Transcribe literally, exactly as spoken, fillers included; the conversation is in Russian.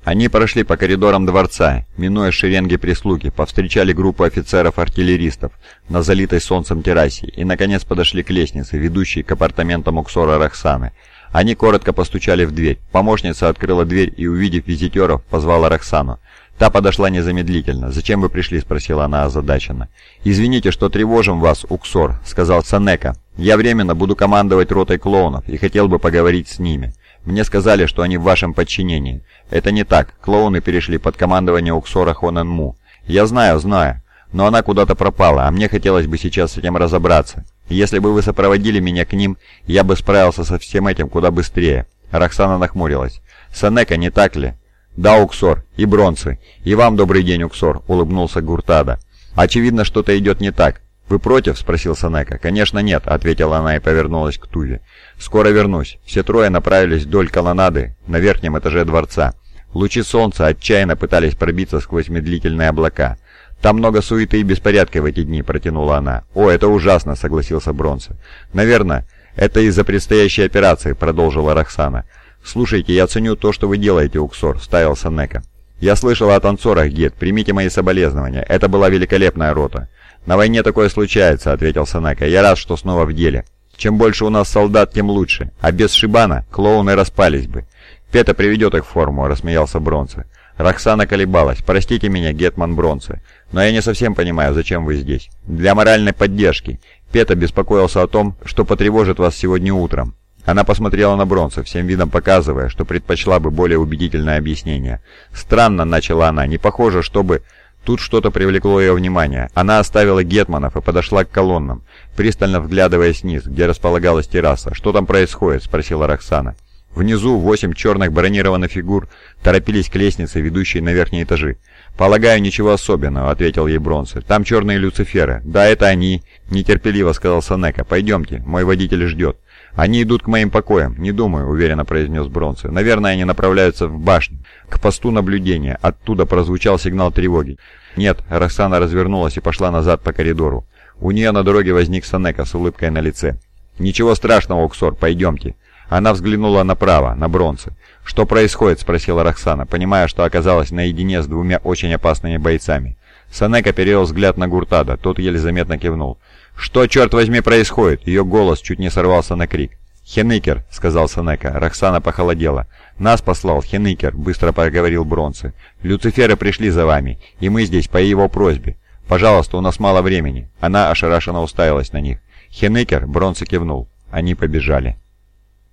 Они прошли по коридорам дворца, минуя шеренги прислуги, повстречали группу офицеров-артиллеристов на залитой солнцем террасе и, наконец, подошли к лестнице, ведущей к апартаментам Уксора Роксаны. Они коротко постучали в дверь. Помощница открыла дверь и, увидев визитеров, позвала Роксану. Та подошла незамедлительно. «Зачем вы пришли?» — спросила она озадаченно. «Извините, что тревожим вас, Уксор», — сказал Сенека. «Я временно буду командовать ротой клоунов и хотел бы поговорить с ними. Мне сказали, что они в вашем подчинении. Это не так. Клоуны перешли под командование Уксора Хоненму. Я знаю, знаю. Но она куда-то пропала, а мне хотелось бы сейчас с этим разобраться. Если бы вы сопроводили меня к ним, я бы справился со всем этим куда быстрее». Роксана нахмурилась. «Сенека, не так ли?» «Да, Уксор. И Бронцы. И вам добрый день, Уксор», — улыбнулся Гуртада. «Очевидно, что-то идет не так. Вы против?» — спросил Сенека. «Конечно нет», — ответила она и повернулась к Туве. «Скоро вернусь». Все трое направились вдоль колоннады на верхнем этаже дворца. Лучи солнца отчаянно пытались пробиться сквозь медлительные облака. «Там много суеты и беспорядка в эти дни», — протянула она. «О, это ужасно», — согласился Бронцы. «Наверное, это из-за предстоящей операции», — продолжила Роксана. «Слушайте, я ценю то, что вы делаете, Уксор», — вставил Сенека. «Я слышал о танцорах, Гет, примите мои соболезнования. Это была великолепная рота». «На войне такое случается», — ответил Сенека. «Я рад, что снова в деле. Чем больше у нас солдат, тем лучше. А без Шибана клоуны распались бы». «Пета приведет их в форму», — рассмеялся Бронцы. Роксана колебалась. «Простите меня, Гетман Бронцы, но я не совсем понимаю, зачем вы здесь». «Для моральной поддержки. Пета беспокоился о том, что потревожит вас сегодня утром». Она посмотрела на Бронца, всем видом показывая, что предпочла бы более убедительное объяснение. «Странно», — начала она, — «не похоже, чтобы...» Тут что-то привлекло ее внимание. Она оставила гетманов и подошла к колоннам, пристально вглядываясь вниз, где располагалась терраса. «Что там происходит?» — спросила Роксана. Внизу восемь черных бронированных фигур торопились к лестнице, ведущей на верхние этажи. «Полагаю, ничего особенного», — ответил ей Бронцы. «Там черные люциферы». «Да, это они», — нетерпеливо сказал Сенека. «Пойдемте, мой водитель ждет». «Они идут к моим покоям, не думаю», — уверенно произнес Бронцы. «Наверное, они направляются в башню, к посту наблюдения. Оттуда прозвучал сигнал тревоги». «Нет», — Роксана развернулась и пошла назад по коридору. У нее на дороге возник Сенека с улыбкой на лице. «Ничего страшного, Уксор, пойдемте». Она взглянула направо, на Бронцы. «Что происходит?» — спросила Роксана, понимая, что оказалась наедине с двумя очень опасными бойцами. Сенека перевел взгляд на Гуртада, тот еле заметно кивнул. «Что, черт возьми, происходит?» Ее голос чуть не сорвался на крик. «Хеникер», — сказал Сенека. Роксана похолодела. «Нас послал Хеникер», — быстро проговорил Бронцы. «Люциферы пришли за вами, и мы здесь по его просьбе. Пожалуйста, у нас мало времени». Она ошарашенно уставилась на них. «Хеникер», — Бронцы кивнул. Они побежали.